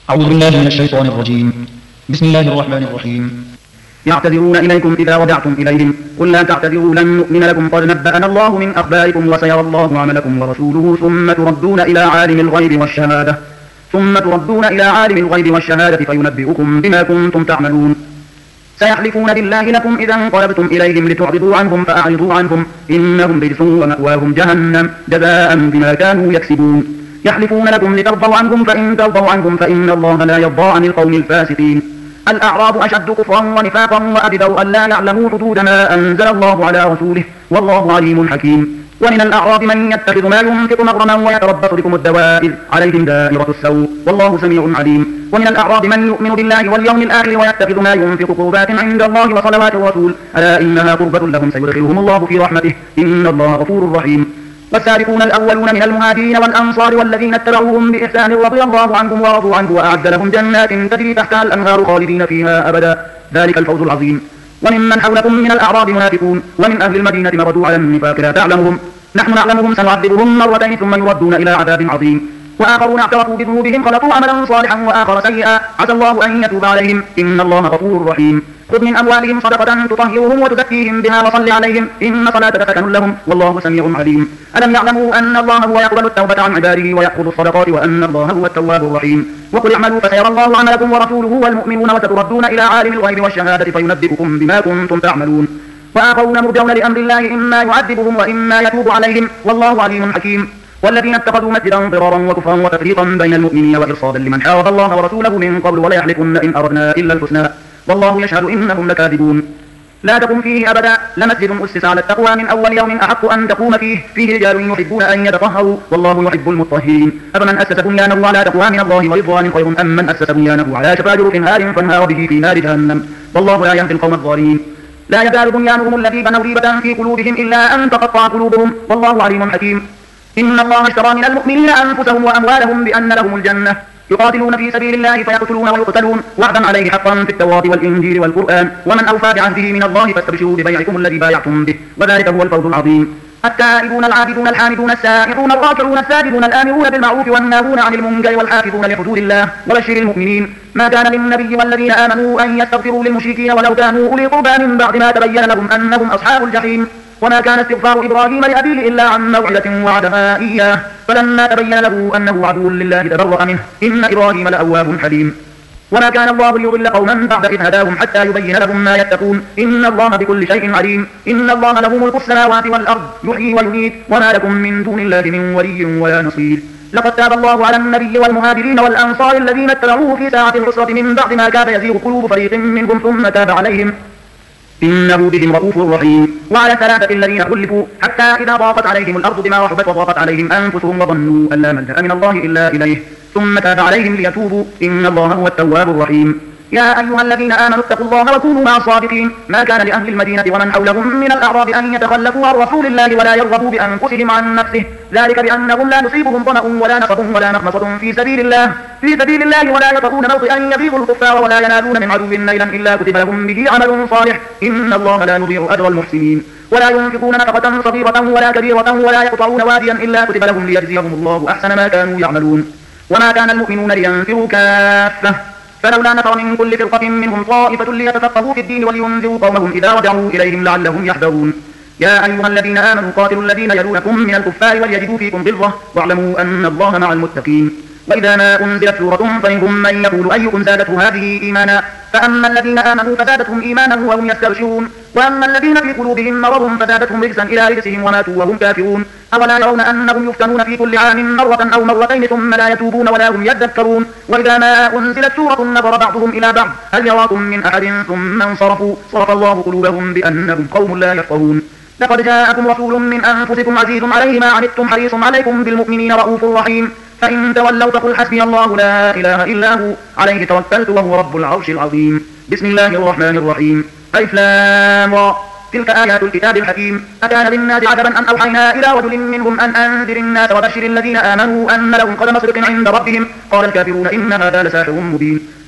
أعوذ بالله من الشيطان الرجيم. بسم الله الرحمن الرحيم. يعتذرون إليكم إذا رجعتم إليهم قل لا تعتذروا لن نؤمن لكم قد نبأنا الله من أخباركم وسيرى الله عملكم ورسوله ثم تردون إلى عالم الغيب والشهادة فينبئكم بما كنتم تعملون. سيحلفون بالله لكم إذا انقلبتم إليهم لتعرضوا عنهم فأعرضوا عنهم إنهم رجس ومأواهم جهنم جزاء بما كانوا يكسبون. يحلفون لكم لترضوا عنهم فإن ترضوا عنهم فإن الله لا يرضى عن القوم الفاسقين. الأعراب أشد كفرا ونفاقا وأجدر أن لا يعلموا حدود ما أنزل الله على رسوله والله عليم حكيم. ومن الأعراب من يتخذ ما ينفق مغرما ويتربص بكم الدوائر عليهم دائرة السوء والله سميع عليم. ومن الأعراب من يؤمن بالله واليوم الآخر ويتخذ ما ينفق قربات عند الله وصلوات الرسول ألا إنها قربة لهم سيدخلهم الله في رحمته إن الله غفور رحيم. والسابقون الأولون من المهاجرين والأنصار والذين اتبعوهم بإحسان رضي الله عنهم ورضوا عنه وأعد لهم جنات تجري تحتها الأنهار خالدين فيها أبدا ذلك الفوز العظيم. وممن حولكم من الأعراب منافقون ومن أهل المدينة مردوا على النفاق لا تعلمهم نحن نعلمهم سنعذبهم مرتين ثم يردون إلى عذاب عظيم. وآخرون اعترفوا بذنوبهم خلقوا عملا صالحا وآخر سيئا عسى الله أن يتوب عليهم إن الله غفور رحيم. خذ من أموالهم صدقة تطهرهم وتزكيهم بها وصل عليهم إن صلاتك سكن لهم والله سميع عليم. ألم يعلموا أن الله هو يقبل التوبة عن عباده ويأخذ الصدقات وأن الله هو التواب الرحيم. وقل اعملوا فسيرى الله عملكم ورسوله والمؤمنون وستردون إلى عالم الغيب والشهادة فينبئكم بما كنتم تعملون. وآخرون مرجون لأمر الله إما يعذبهم وإما يتوب عليهم والله عليم حكيم. والذين اتخذوا مسجدا ضرارا وكفرا وتفريقا بين المؤمنين وإرصادا لمن حارب الله ورسوله من قبل ولا يحلفن إن أردنا إلا الحسنى والله يشهد إنهم لكاذبون. لا تقم فيه أبدا لمسجد أسس على التقوى من أول يوم أحق أن تقوم فيه رجال يحبون أن يتطهروا والله يحب المطهرين. أفمن أسس بنيانه على تقوى من الله ورضوان خير أم من أسس بنيانه على شفا جرف هار فانهار به في نار جهنم والله لا يهدي القوم الظالمين. لا يزال بنيانهم الذي بنوا ريبة في قلوبهم إلا أن تقطع قلوبهم والله عليم حكيم. إن الله اشترى من المؤمنين أنفسهم وأموالهم بأن لهم الجنة يقاتلون في سبيل الله فيقتلون ويقتلون وعدا عليه حقا في التوراة والإنجيل والقرآن ومن أوفى بعهده من الله فاستبشروا ببيعكم الذي بايعتم به وذلك هو الفوز العظيم. التائبون العابدون الحامدون السائحون الراكعون الساجدون الآمرون بالمعروف والناهون عن المنكر والحافظون لحدود الله وبشر المؤمنين. ما كان للنبي والذين آمنوا أن يستغفروا للمشركين ولو كانوا أولي قربى من بعد ما تبين لهم أنهم أصحاب الجحيم. وما كان استغفار إبراهيم لأبيه إلا عن موعدة وعدها إياه فلما تبين له أنه عدو لله تبرأ منه إن إبراهيم لأواه حليم. وما كان الله ليضل قوما بعد إذ هداهم حتى يبين لهم ما يتقون إن الله بكل شيء عليم. إن الله له ملك السماوات والأرض يحيي ويميت وما لكم من دون الله من ولي ولا نصير. لقد تاب الله على النبي والمهاجرين والأنصار الذين اتبعوه في ساعة العسرة من بعد ما كاد يزيغ قلوب فريق منهم ثم تاب عليهم إنه بهم رؤوف رحيم. وعلى الثلاثة الذين خلفوا حتى إذا ضاقت عليهم الأرض بما رحبت وضاقت عليهم أنفسهم وظنوا أن لا ملجأ من الله إلا إليه ثم تاب عليهم ليتوبوا إن الله هو التواب الرحيم. يا أيها الذين آمنوا اتقوا الله وكونوا مع الصادقين. ما كان لأهل المدينة ومن حولهم من الأعراب أن يتخلفوا عن رسول الله ولا يرغبوا بأنفسهم عن نفسه ذلك بأنهم لا يصيبهم ظمأ ولا نصب ولا مخمصة في سبيل الله ولا يطؤون موطئا يغيظ الكفار ولا ينالون من عدو نيلا إلا كتب لهم به عمل صالح إن الله لا يضيع أجر المحسنين. ولا ينفقون نفقة صغيرة ولا كبيرة ولا يقطعون واديا إلا كتب لهم ليجزيهم الله أحسن ما كانوا يعملون. وما كان المؤمنون لينفروا كافة فلولا نفر من كل فرقة منهم طائفة ليتفقهوا في الدين ولينذروا قومهم إذا رجعوا إليهم لعلهم يحذرون. يا أيها الذين آمنوا قاتلوا الذين يلونكم من الكفار وليجدوا فيكم غلظة واعلموا أن الله مع المتقين. وإذا ما أنزلت سورة فمنهم من يقول أيكم زادته هذه إيمانا فأما الذين آمنوا فزادتهم إيمانا وهم يستبشرون وأما الذين في قلوبهم مرض فزادتهم رجسا إلى رجسهم وماتوا وهم كافرون. أولا يرون أنهم يفتنون في كل عام مرة أو مرتين ثم لا يتوبون ولا هم يذكرون. وإذا ما أنزلت سورة نظر بعضهم إلى بعض هل يراكم من أحد ثم انصرفوا صرف الله قلوبهم بأنهم قوم لا يفقهون. لقد جاءكم رسول من أنفسكم عزيز عليه ما عنتم حريص عليكم بالمؤمنين رؤوف رحيم. فإن تولوا فقل حسبي الله لا إله إلا هو عليه توكلت وهو رب العرش العظيم. بسم الله الرحمن الرحيم. ألف لام را تلك آيات الكتاب الحكيم. أكان للناس عجبا أن أوحينا إلى رجل منهم أن أنذر الناس وبشر الذين آمنوا أن لهم قدم صدق عند ربهم قال الكافرون إن هذا لساحر مبين.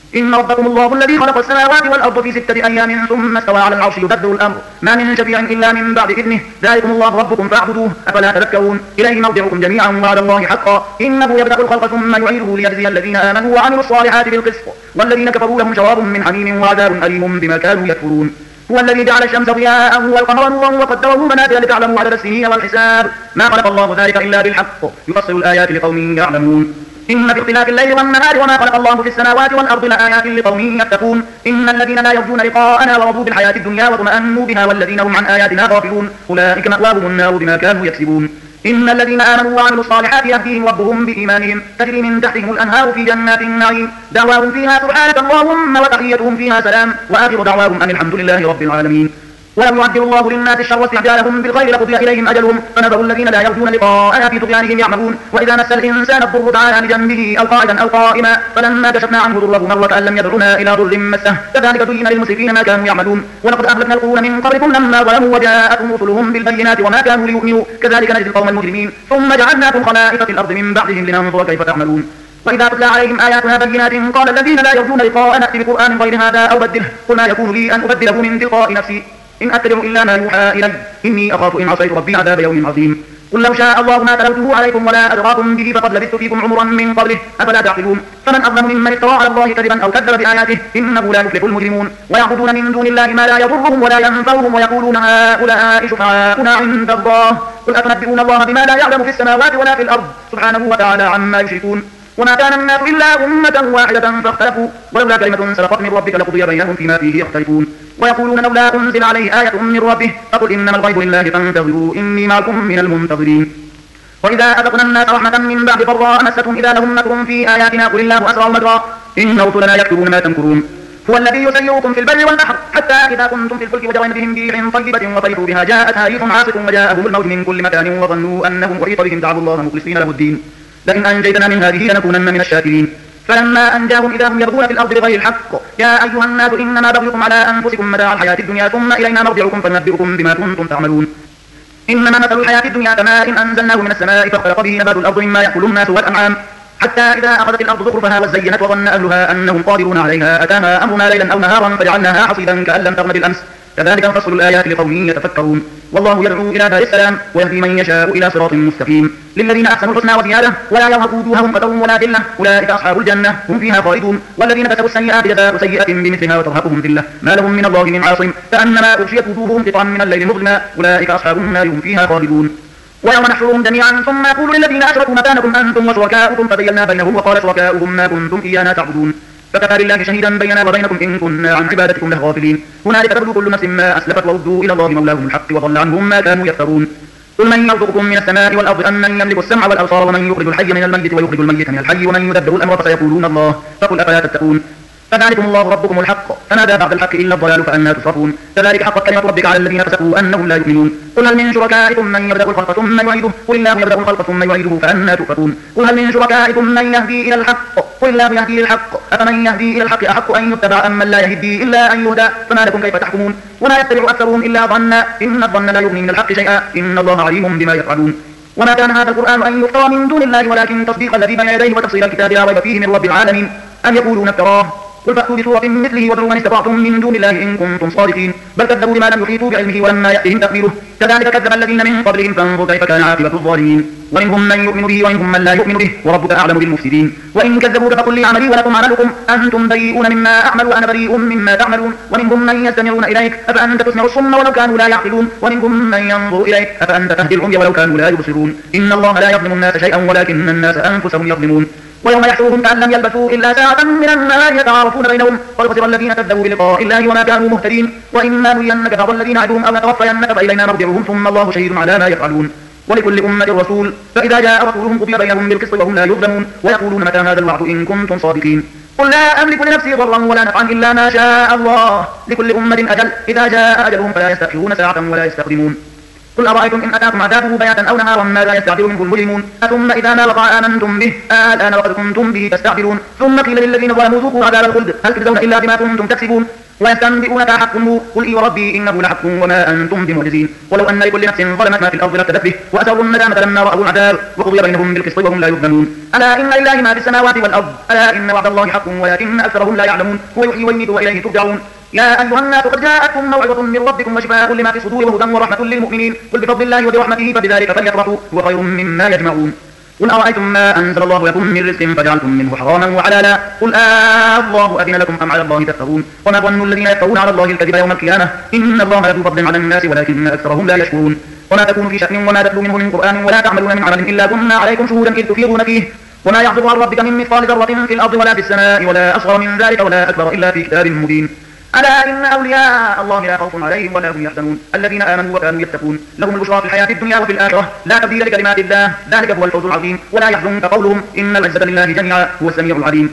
إن ربكم الله الذي خلق السماوات والأرض في 6 أيام ثم استوى على العرش يدبر الأمر ما من شفيع إلا من بعد إذنه ذلكم الله ربكم فاعبدوه أفلا تذكرون إليه مرجعكم جميعا وعلى الله حقا إنه يبدأ الخلق ثم يعيده ليجزي الذين آمنوا وعملوا الصالحات بالقسط والذين كفروا لهم شراب من حميم وعذاب أليم بما كانوا يكفرون هو الذي جعل الشمس ضياء والقمر نورا وقدره منازل لتعلموا عدد السنين والحساب ما خلق الله ذلك إلا بالحق يفصل الآيات لقوم يعلمون إن في اختلاف الليل والنهار وما خلق الله في السماوات والأرض لآيات لقوم يتقون إن الذين لا يرجون لقاءنا ورضوا بالحياة الدنيا واطمأنوا بها والذين هم عن آياتنا غافلون أولئك مأواهم النار بما كانوا يكسبون إن الذين آمنوا وعملوا الصالحات يهديهم ربهم بإيمانهم تجري من تحتهم الأنهار في جنات النعيم دعواهم فيها سبحانك اللهم وتحيتهم فيها سلام وآخر دعواهم أن الحمد لله رب العالمين ولو يعجل الله للناس الشر استعجالهم بالخير لقضي إليهم أجلهم فنذر الذين لا يرجون لقاءنا في طغيانهم يعمهون وإذا مس الإنسان الضر دعانا لجنبه أو قاعدا أو قائما فلما كشفنا عنه ضره مر كأن لم يضرنا إلى ضر مسه كذلك زين للمسرفين ما كانوا يعملون ولقد أهلكنا القرون من قبلكم لما ظلموا وجاءتهم رسلهم بالبينات وما كانوا ليؤمنوا كذلك نجزي القوم المجرمين ثم جعلناكم خلائف في الأرض من بعدهم لننظر كيف تعملون وإذا تتلى عليهم آياتنا بينات قال الذين لا يرجون لقاءنا ائت بقرآن غير هذا أو بدله قل ما يكون لي أن أبدله من تلقاء نفسي إن أتبع إلا ما يوحى إلي إني أخاف إن عصيت ربي عذاب يوم عظيم قل لو شاء الله ما تلوته عليكم ولا أدراكم به فقد لبثت فيكم عمرا من قبله أفلا تعقلون فمن أظلم ممن افترى على الله كذبا أو كذب بآياته إنه لا يفلح المجرمون ويعبدون من دون الله ما لا يضرهم ولا ينفعهم ويقولون هؤلاء شفعاؤنا عند الله قل أتنبئون الله بما لا يعلم في السماوات ولا في الأرض سبحانه وتعالى عما يشركون وما كان الناس إلا أمة واحدة فاختلفوا ولولا كلمة سبقت من ربك لقضي بينهم فيما فيه يختلفون ويقولون لولا أنزل عليه آية من ربه فقل إنما الغيب لله فانتظروا إني معكم من المنتظرين وإذا أذقنا الناس رحمة من بعد ضراء مستهم إذا لهم مكر في آياتنا قل الله أسرع مكرا إن رسلنا يكتبون ما تمكرون هو الذي يسيركم في البر والبحر حتى إذا كنتم في الفلك وجرين بهم ريح طيبة وفرحوا بها جاءتها ريح عاصف وجاءهم الموت من كل مكان وظنوا أنهم أحيط بهم دعوا الله مخلصين له الدين لئن أنجيتنا من هذه لنكونن من الشاكرين فلما أنجاهم إذا هم يبغون في الأرض بغير الحق يا أيها الناس إنما بغيكم على أنفسكم متاع الحياة الدنيا ثم إلينا مرجعكم فننبئكم بما كنتم تعملون إنما مثل الحياة الدنيا كماء أنزلناه من السماء فاختلط به نبات الأرض مما يأكل الناس والأنعام حتى إذا أخذت الأرض زخرفها وزينت وظن أهلها أنهم قادرون عليها أتاها أمرنا ليلا أو نهارا فجعلناها حصيدا كأن لم تغن بالأمس كذلك نفصل الآيات لقوم يتفكرون والله يدعو إلى دار السلام ويهدي من يشاء إلى صراط مستقيم للذين أحسنوا الحسنى وزيادة ولا يرهق وجوههم قتر ولا ذلة أولئك أصحاب الجنة هم فيها خالدون والذين كسبوا السيئات جزاء سيئة بمثلها وترهقهم ذلة ما لهم من الله من عاصم كأنما أغشيت وجوههم قطعا من الليل مظلما أولئك أصحاب النار هم فيها خالدون ويوم نحشرهم جميعا ثم نقول للذين أشركوا مكانكم أنتم وشركاؤكم فبينا بينهم وقال شركاؤهم ما كنتم إيانا تعبدون فكفى بالله شهيدا بيننا وبينكم إن كنا عن عبادتكم لغافلين هنالك تبلو كل نفس ما أسلفت وردوا إلى الله مولاهم الحق وضل عنهم ما كانوا يفترون قل من يرزقكم من السماء والأرض أمن يملك السمع والأبصار ومن يخرج الحي من الميت ويخرج الميت من الحي ومن يدبر الأمر فسيقولون الله فقل أفلا تتقون فذلكم الله ربكم الحق فماذا بعد الحق إلا الضلال فأنا تصرفون كذلك حقت كلمة ربك على الذين فسقوا أنهم لا يؤمنون قل هل من شركائكم من يبدأ الخلق ثم يعيده قل الله يبدأ الخلق ثم يعيده فأنا تؤفكون قل هل من شركائكم من يهدي إلى الحق قل الله يهدي للحق أفمن يهدي إلى الحق أحق أن يتبع أم من لا يهدي إلا أن يهدى فما لكم كيف تحكمون وما يتبع أكثرهم إلا ظنا إن الظن لا يغني من الحق شيئا إن الله عليم بما يفعلون وما كان هذا القرآن أن يفترى من دون الله ولكن تصديق الذي بين يديه وتفصيل الكتاب لا ريب فيه من رب العالمين أم يقولون افتراه قل فأتوا بسورة مثله وادعوا من استطعتم من دون الله إن كنتم صادقين بل كذبوا بما لم يحيطوا بعلمه ولما يأتهم تأويله كذلك كذب الذين من قبلهم فانظر كيف كان عاقبة الظالمين ومنهم من يؤمن به ومنهم من لا يؤمن به وربك أعلم بالمفسدين وإن كذبوك فقل لي عملي ولكم عملكم أنتم بريئون مما أعمل وأنا بريء مما تعملون ومنهم من يستمعون إليك أفأنت تسمع الصم ولو كانوا لا يعقلون ومنهم من ينظر إليك أفأنت تهدي العمي ولو كانوا لا يبصرون إن الله لا يظلم الناس شيئا ولكن الناس أنفسهم يظلمون ويوم يحشرهم كأن لم يلبثوا إلا ساعة من النهار يتعارفون بينهم قد خسر الذين كذبوا بلقاء الله وما كانوا مهتدين وإما نرينك بعض الذين نعدهم أو نتوفينك فإلينا مرجعهم ثم الله شهيد على ما يفعلون ولكل أمة رسول فإذا جاء رسولهم قضي بينهم بالقسط وهم لا يظلمون ويقولون متى هذا الوعد إن كنتم صادقين قل لا أملك لنفسي ضرا ولا نفعا إلا ما شاء الله لكل أمة أجل إذا جاء أجلهم فلا يستأخرون ساعة ولا يستقدمون قل أرأيتم إن أتاكم عذابه بياتا أو نهارا ماذا يستعجل منه المجرمون أثم إذا ما وقع آمنتم به الآن وقد كنتم به تستعجلون ثم قيل للذين ظلموا ذوقوا عذاب الخلد هل تجزون إلا بما كنتم تكسبون ويستنبئونك حق هو قل إي وربي إنه لحق وما أنتم بمعجزين ولو أن لكل نفس ظلمت ما في الأرض لافتدت به وأسروا الندامة لما رأوا العذاب وقضي بينهم بالقسط وهم لا يظلمون ألا إن لله ما في السماوات والأرض ألا إن وعد الله حق ولكن أكثرهم لا يعلمون هو يحيي ويميت وإليه ترجعون يا أيها الناس قد جاءتكم موعظة من ربكم وشفاء لما في الصدور وهدى ورحمة للمؤمنين قل بفضل الله وبرحمته فبذلك فليفرحوا هو خير مما يجمعون قل أرأيتم ما أنزل الله لكم من رزق فجعلتم منه حراما وحلالا قل الله أذن لكم أم على الله تفترون وما ظن الذين يفترون على الله الكذب يوم القيامة إن الله لذو فضل على الناس ولكن أكثرهم لا يشكرون وما تكون في شأن وما تتلو منه من قرآن ولا تعملون من عمل إلا كنا عليكم شهودا إذ تفيضون فيه وما يعزب عن ربك من مثقال ذرة في الأرض ولا في السماء ولا أصغر من ذلك ولا أكبر إلا في كتاب مبين ألا إن أولياء الله لا خوف عليهم ولا هم يحزنون الذين آمنوا وكانوا يتقون لهم البشرى في الحياة الدنيا وفي الآخرة لا تبديل لكلمات الله ذلك هو الفوز العظيم ولا يحزنك قولهم إن العزة لله جميعا هو السميع العليم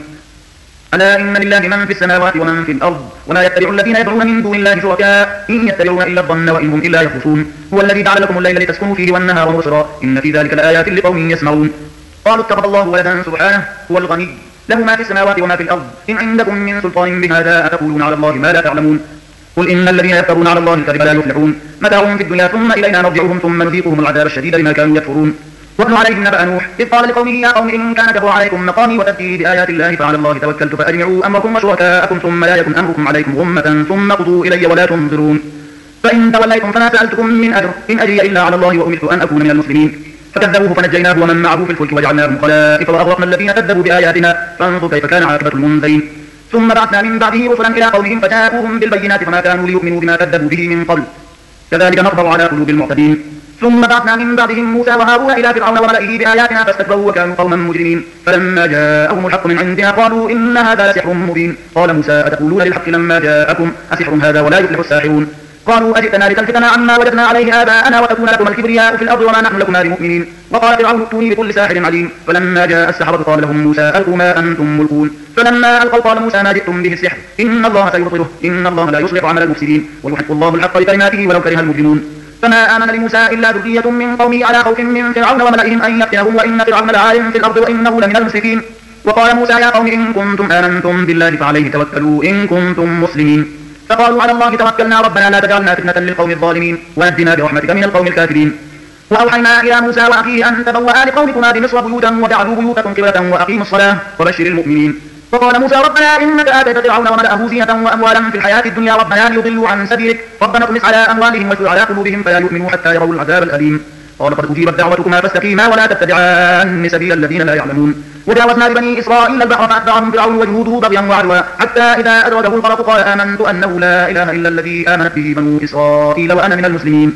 ألا إن لله من في السماوات ومن في الأرض وما يتبع الذين يدعون من دون الله شركاء إن يتبعون إلا الظن وإن هم إلا يخرصون هو الذي جعل لكم الليل لتسكنوا فيه والنهار مبصرا إن في ذلك لآيات لقوم يسمعون قالوا اتخذ الله ولدا سبحانه هو الغني له ما في السماوات وما في الأرض إن عندكم من سلطان بهذا أتقولون على الله ما لا تعلمون قل إن الذين يفترون على الله الكذب لا يفلحون متاع في الدنيا ثم إلينا مرجعهم ثم نذيقهم العذاب الشديد بما كانوا يكفرون واتل عليهم نبأ نوح إذ قال لقومه يا قوم إن كان كبر عليكم مقامي وتذكيري بآيات الله فعلى الله توكلت فأجمعوا أمركم وشركاءكم ثم لا يكن أمركم عليكم غمة ثم قضوا إلي ولا تنظرون فإن توليتم فما سألتكم من أجر إن أجري إلا على الله وأمرت أن أكون من المسلمين فكذبوه فنجيناه ومن معه في الفلك وجعلناهم خلائف وأغرقنا الذين كذبوا بآياتنا فانظر كيف كان عاقبة المنذرين ثم بعثنا من بعده رسلا إلى قومهم فجاءوهم بالبينات فما كانوا ليؤمنوا بما كذبوا به من قبل كذلك نطبع على قلوب المعتدين ثم بعثنا من بعدهم موسى وهارون إلى فرعون وملئه بآياتنا فاستكبروا وكانوا قوما مجرمين فلما جاءهم الحق من عندنا قالوا إن هذا لسحر مبين قال موسى أتقولون للحق لما جاءكم أسحر هذا ولا يفلح الساحرون قالوا أجئتنا لتلفتنا عما وجدنا عليه آباءنا وتكون لكم الكبرياء في الأرض وما نحن لكما بمؤمنين وقال فرعون ائتوني بكل ساحر عليم فلما جاء السحرة قال لهم موسى ألقوا ما أنتم ملقون فلما ألقوا قال موسى ما جئتم به السحر إن الله سيبطله إن الله لا يصلح عمل المفسدين ويحق الله الحق بكلماته ولو كره المجرمون فما آمن لموسى إلا ذرية من قومه على خوف من فرعون وملئهم أن يفتنهم وإن فرعون لعال في الأرض وإنه لمن المسرفين وقال موسى يا قوم إن كنتم آمنتم بالله فعليه توكلوا إن كنتم مسلمين فقالوا على الله توكلنا ربنا لا تجعلنا فتنة للقوم الظالمين ونجنا برحمتك من القوم الكافرين وأوحينا إلى موسى وأخيه أن تبوأ لقومكما بمصر بيوتا وجعلوا بيوتكم قبلة وأقيموا الصلاة وبشر المؤمنين وقال موسى ربنا إنك آتيت فرعون وملأه زينة وأموالا في الحياة الدنيا ربنا ليضلوا عن سبيلك ربنا اطمس على أموالهم واشدد على قلوبهم فلا يؤمنوا حتى يروا العذاب الأليم قال قد أجيبت دعوتكما فاستقيما ولا تتبعان سبيل الذين لا يعلمون وجاوزنا ببني إسرائيل البحر فأتبعهم فرعون وجنوده بغيا وعدوا حتى إذا أدركه الغرق قال آمنت أنه لا إله إلا الذي آمنت به بنو إسرائيل وأنا من المسلمين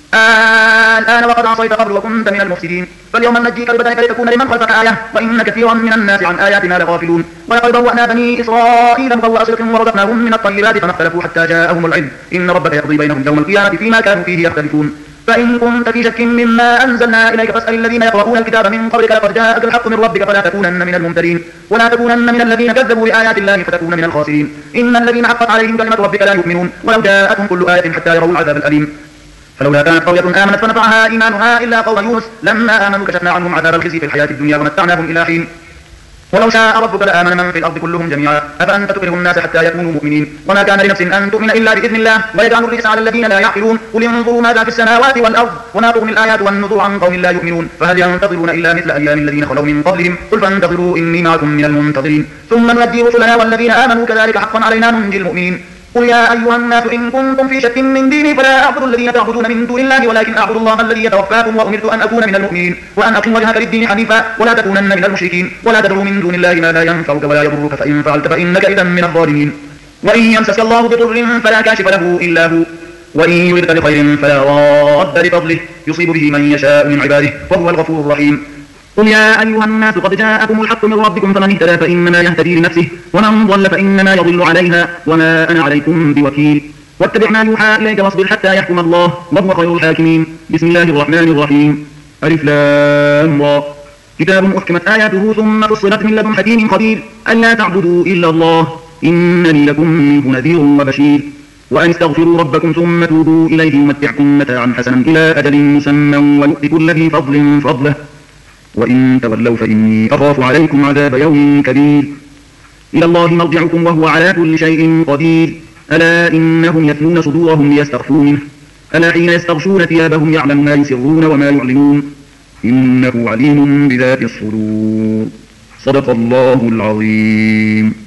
الآن وقد عصيت قبل وكنت من المفسدين فاليوم ننجيك ببدنك لتكون لمن خلفك آية وإن كثيرا من الناس عن آياتنا لغافلون ولقد بوأنا بني إسرائيل مبوأ صدق ورزقناهم من الطيبات فما اختلفوا حتى جاءهم العلم إن ربك يقضي بينهم يوم القيامة فيما كانوا فيه يختلفون فإن كنت في شك مما أنزلنا إليك فاسأل الذين يقرؤون الكتاب من قبلك لقد جاءك الحق من ربك فلا تكونن من الممترين ولا تكونن من الذين كذبوا بآيات الله فتكون من الخاسرين إن الذين حقت عليهم كلمة ربك لا يؤمنون ولو جاءتهم كل آية حتى يروا العذاب الأليم فلولا كانت قرية آمنت فنفعها إيمانها إلا قوم يونس لما آمنوا كشفنا عنهم عذاب الخزي في الحياة الدنيا ومتعناهم إلى حين ولو شاء ربك لآمن من في الأرض كلهم جميعا أفأنت تكره الناس حتى يكونوا مؤمنين وما كان لنفس أن تؤمن إلا بإذن الله ويجعل الرجس على الذين لا يعقلون قل انظروا ماذا في السماوات والأرض وما تغني الآيات والنذور عن قوم لا يؤمنون فهل ينتظرون إلا مثل أيام الذين خلوا من قبلهم قل فانتظروا إني معكم من المنتظرين ثم ننجي رسلنا والذين آمنوا كذلك حقا علينا ننجي المؤمنين قل يا أيها الناس إن كنتم في شك من ديني فلا أعبد الذين تعبدون من دون الله ولكن أعبد الله الذي يتوفاكم وأمرت أن أكون من المؤمنين وأن أقم وجهك للدين حنيفا ولا تكونن من المشركين ولا تدعو من دون الله ما لا ينفعك ولا يضرك فإن فعلت فإنك إذا من الظالمين وإن يمسسك الله بضر فلا كاشف له إلا هو وإن يردك بخير فلا راد لفضله يصيب به من يشاء من عباده وهو الغفور الرحيم قل يا أيها الناس قد جاءكم الحق من ربكم فمن اهتدى فإنما يهتدي لنفسه ومن ضل فإنما يضل عليها وما أنا عليكم بوكيل واتبع ما يوحى إليك واصبر حتى يحكم الله وهو خير الحاكمين بسم الله الرحمن الرحيم ألف لام را كتاب أحكمت آياته ثم فصلت من لدن حكيم خبير ألا تعبدوا إلا الله إنني لكم منه نذير وبشير وأن استغفروا ربكم ثم توبوا إليه يمتعكم متاعا حسنا إلى أجل مسمى ويؤتي كل ذي فضل فضله وإن تولوا فإني أخاف عليكم عذاب يوم كبير إلى الله مرجعكم وهو على كل شيء قدير ألا إنهم يثنون صدورهم ليستخفوا منه ألا حين يستغشون ثيابهم يعلم ما يسرون وما يعلنون إنه عليم بذات الصدور صدق الله العظيم.